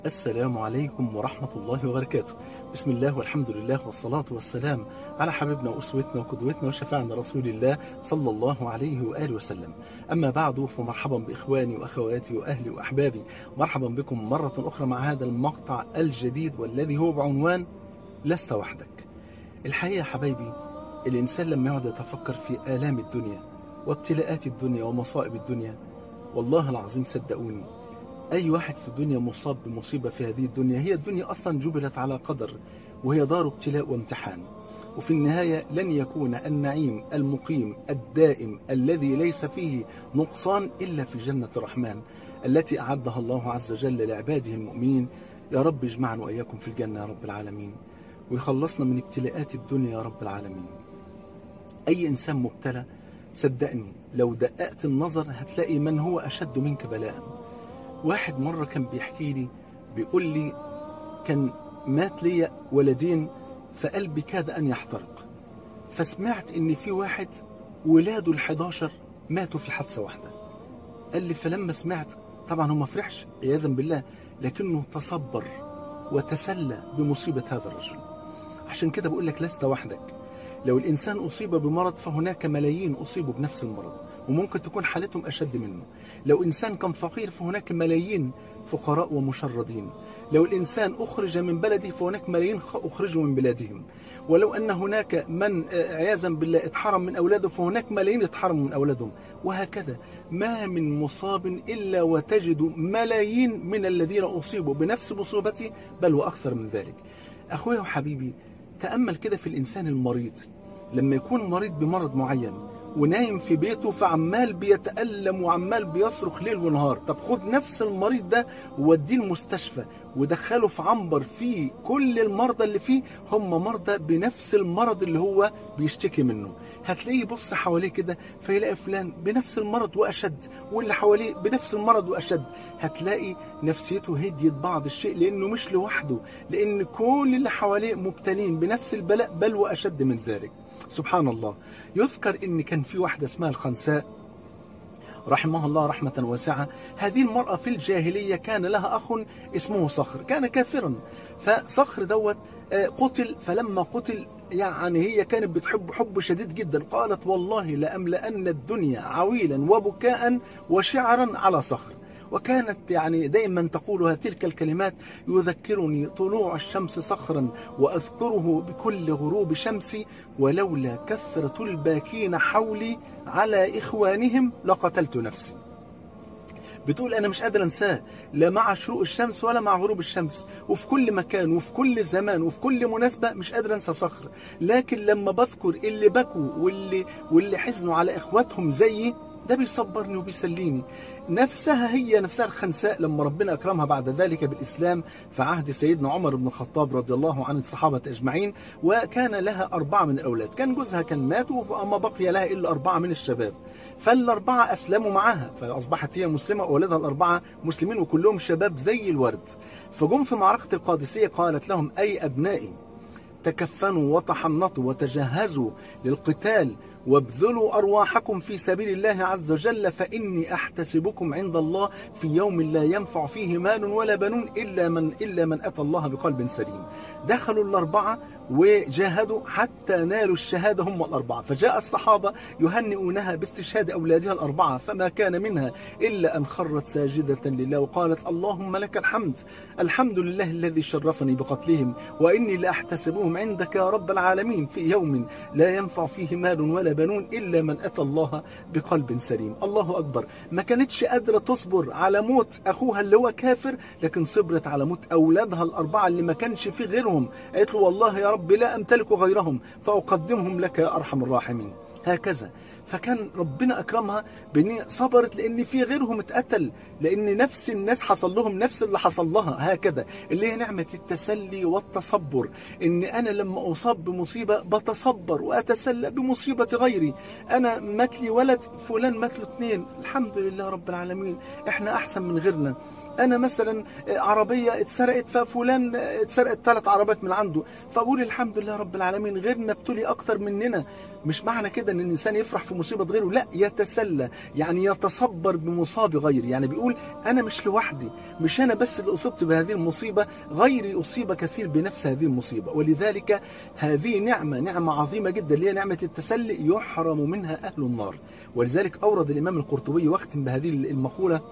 السلام عليكم ورحمة الله وبركاته. بسم الله والحمد لله والصلاة والسلام على حبيبنا وأسوتنا وقدوتنا وشفاعنا رسول الله صلى الله عليه وآله وسلم. أما بعد، فمرحبا بإخواني وأخواتي وأهلي وأحبابي، مرحبا بكم مرة أخرى مع هذا المقطع الجديد والذي هو بعنوان لست وحدك. الحقيقة يا حبايبي، الإنسان لما يقعد يتفكر في آلام الدنيا وابتلاءات الدنيا ومصائب الدنيا، والله العظيم صدقوني أي واحد في الدنيا مصاب بمصيبة في هذه الدنيا، هي الدنيا أصلا جبلت على قدر، وهي دار ابتلاء وامتحان، وفي النهاية لن يكون النعيم المقيم الدائم الذي ليس فيه نقصان إلا في جنة الرحمن التي أعدها الله عز وجل لعباده المؤمنين. يا رب اجمعنا وإياكم في الجنة يا رب العالمين، ويخلصنا من ابتلاءات الدنيا يا رب العالمين. أي إنسان مبتلى صدقني لو دققت النظر هتلاقي من هو أشد منك بلاء. واحد مرة كان بيحكي لي، بيقول لي كان مات لي ولدين فقلبي كاد أن يحترق، فسمعت إن في واحد ولاده ال11 ماتوا في حادثة واحدة. قال لي فلما سمعت طبعا هو ما فرحش عياذا بالله، لكنه تصبر وتسلى بمصيبة هذا الرجل. عشان كده بقول لك لست وحدك. لو الإنسان أصيب بمرض فهناك ملايين أصيبوا بنفس المرض وممكن تكون حالتهم أشد منه. لو إنسان كان فقير فهناك ملايين فقراء ومشردين. لو الإنسان أخرج من بلده فهناك ملايين أخرجوا من بلادهم. ولو أن هناك من عياذا بالله اتحرم من أولاده فهناك ملايين اتحرموا من أولادهم. وهكذا ما من مصاب إلا وتجد ملايين من الذين أصيبوا بنفس مصيبتي بل وأكثر من ذلك. أخويا وحبيبي، تأمل كده في الإنسان المريض لما يكون مريض بمرض معين ونايم في بيته فعمال بيتألم وعمال بيصرخ ليل ونهار. طب خد نفس المريض ده ووديه المستشفى ودخله في عنبر فيه كل المرضى اللي فيه هم مرضى بنفس المرض اللي هو بيشتكي منه. هتلاقيه يبص حواليه كده فيلاقي فلان بنفس المرض وأشد، واللي حواليه بنفس المرض وأشد. هتلاقي نفسيته هديت بعض الشيء لأنه مش لوحده، لأن كل اللي حواليه مبتلين بنفس البلاء بل وأشد من ذلك. سبحان الله. يذكر ان كان في واحدة اسمها الخنساء رحمها الله رحمة واسعة. هذه المرأة في الجاهلية كان لها أخ اسمه صخر، كان كافرا. فصخر دوت قتل. فلما قتل يعني هي كانت بتحب حب شديد جدا. قالت والله لأملأن الدنيا عويلا وبكاء وشعرا على صخر. وكانت يعني دائما تقولها تلك الكلمات: يذكرني طلوع الشمس صخرا وأذكره بكل غروب شمسي، ولولا كثرة الباكين حولي على إخوانهم لقتلت نفسي. بتقول أنا مش قادر أنساه، لا مع شروق الشمس ولا مع غروب الشمس، وفي كل مكان وفي كل زمان وفي كل مناسبة مش قادر أنسى صخر. لكن لما بذكر اللي بكوا واللي حزنوا على إخواتهم زيي ده بيصبرني وبيسليني. نفسها هي نفسها الخنساء لما ربنا أكرمها بعد ذلك بالإسلام في عهد سيدنا عمر بن الخطاب رضي الله عن الصحابة أجمعين، وكان لها 4 من الأولاد. كان جوزها كان مات وما بقي لها إلا 4 من الشباب، فال4 أسلموا معها فأصبحت هي مسلمة وولدها ال4 مسلمين وكلهم شباب زي الورد. فجم في معركة القادسية قالت لهم: أي أبنائي، تكفنوا وتحنطوا وتجهزوا للقتال وابذلوا أرواحكم في سبيل الله عز وجل، فإني أحتسبكم عند الله في يوم لا ينفع فيه مال ولا بنون إلا من أتى الله بقلب سليم. دخلوا ال4 وجاهدوا حتى نالوا الشهادة هم ال4. فجاء الصحابة يهنئونها باستشهاد أولادها ال4، فما كان منها إلا أن خرت ساجدة لله وقالت: اللهم لك الحمد، الحمد لله الذي شرفني بقتلهم، وإني لأحتسبهم عندك يا رب العالمين في يوم لا ينفع فيه مال ولا بنون إلا من أتى الله بقلب سليم. الله أكبر. ما كانتش قادرة تصبر على موت أخوها اللي هو كافر، لكن صبرت على موت أولادها ال4 اللي ما كانش في غيرهم. قالت له: والله يا رب لا أمتلك غيرهم فأقدمهم لك يا أرحم الراحمين. هكذا. فكان ربنا أكرمها بأن صبرت لأن في غيرهم اتقتل، لأن نفس الناس حصل لهم نفس اللي حصل لها. هكذا اللي هي نعمة التسلي والتصبر، إن أنا لما أصاب بمصيبة بتصبر وأتسلى بمصيبة غيري. أنا مات لي ولد، فلان مات له 2، الحمد لله رب العالمين، إحنا أحسن من غيرنا. أنا مثلا عربية اتسرقت، ففلان اتسرقت 3 عربيات من عنده، فأقول الحمد لله رب العالمين غيرنا ابتلي أكتر مننا. مش معنى كده أن الإنسان يفرح في مصيبة غيره، لا، يتسلى، يعني يتصبر بمصاب غيري. يعني بيقول أنا مش لوحدي، مش أنا بس اللي أصبت بهذه المصيبة، غيري أصيب كثير بنفس هذه المصيبة. ولذلك هذه نعمة عظيمة جدا، اللي هي نعمة التسلي، يحرم منها أهل النار. ولذلك أورد الإمام القرطبي واختم بهذه المقولة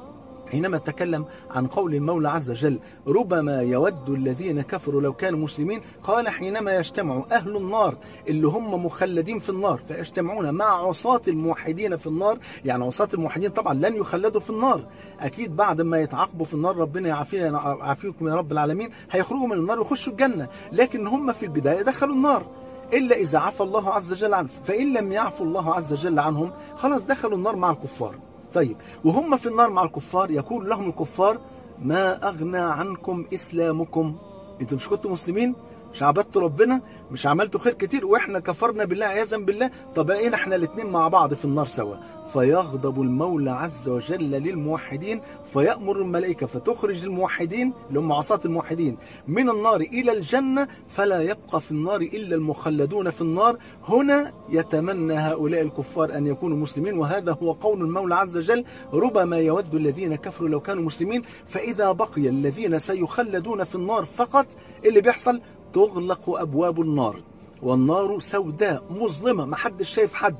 حينما تكلم عن قول المولى عز وجل: ربما يود الذين كفروا لو كانوا مسلمين. قال: حينما يجتمع أهل النار اللي هم مخلدين في النار، فيجتمعون مع عصاة الموحدين في النار، يعني عصاة الموحدين طبعا لن يخلدوا في النار، أكيد بعد ما يتعاقبوا في النار ربنا يعافيكم يا رب العالمين هيخرجوا من النار ويخشوا الجنة، لكن هم في البداية دخلوا النار إلا إذا عفى الله عز وجل عنهم، فإن لم يعفو الله عز وجل عنهم خلاص دخلوا النار مع الكفار. طيب، وهم في النار مع الكفار يقول لهم الكفار: ما أغنى عنكم إسلامكم؟ أنتم مش كنتوا مسلمين؟ مش عبدتوا ربنا؟ مش عملتوا خير كتير وإحنا كفرنا بالله عياذا بالله؟ طب بقينا إحنا الاثنين مع بعض في النار سوا. فيغضب المولى عز وجل للموحدين، فيأمر الملائكة فتخرج الموحدين اللي هم عصاة الموحدين من النار إلى الجنة، فلا يبقى في النار إلا المخلدون في النار. هنا يتمنى هؤلاء الكفار أن يكونوا مسلمين، وهذا هو قول المولى عز وجل: ربما يود الذين كفروا لو كانوا مسلمين. فإذا بقي الذين سيخلدون في النار فقط، اللي بيحصل تغلق أبواب النار، والنار سوداء مظلمة، محدش شايف حد،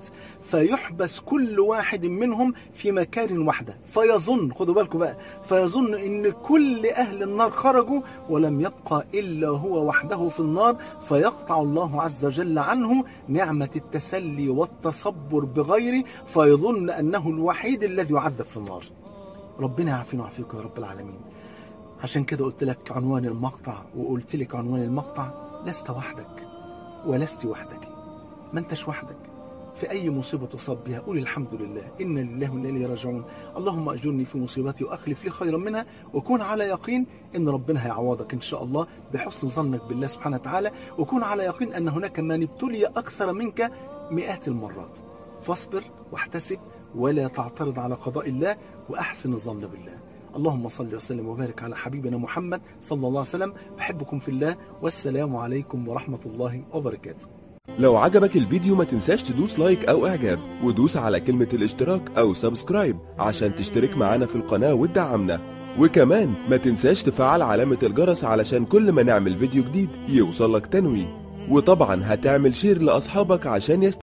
فيحبس كل واحد منهم في مكان واحدة، فيظن، خدوا بالكم بقى، فيظن ان كل أهل النار خرجوا ولم يبقى إلا هو وحده في النار، فيقطع الله عز وجل عنه نعمة التسلي والتصبر بغيره، فيظن أنه الوحيد الذي يعذب في النار. ربنا يعافينا ويعافيكم يا رب العالمين. عشان كده قلت لك عنوان المقطع، وقلت لك عنوان المقطع: لست وحدك ولست وحدك. ما انتش وحدك في أي مصيبة تصاب بها، قول الحمد لله، إن لله وإنا إليه راجعون، اللهم أجرني في مصيبتي وأخلف لي خيرا منها، وكون على يقين إن ربنا هيعوضك إن شاء الله بحسن ظنك بالله سبحانه وتعالى، وكون على يقين أن هناك من ابتلي أكثر منك مئات المرات. فاصبر واحتسب ولا تعترض على قضاء الله، وأحسن الظن بالله. اللهم صل وسلم وبارك على حبيبنا محمد صلى الله عليه وسلم. بحبكم في الله، والسلام عليكم ورحمة الله وبركاته. لو عجبك الفيديو ما تنساش تدوس لايك أو إعجاب، ودوس على كلمة الاشتراك أو سبسكرايب عشان تشترك معنا في القناة وتدعمنا، وكمان ما تنساش تفعل علامة الجرس علشان كل ما نعمل فيديو جديد يوصلك تنويه، وطبعا هتعمل شير لأصحابك عشان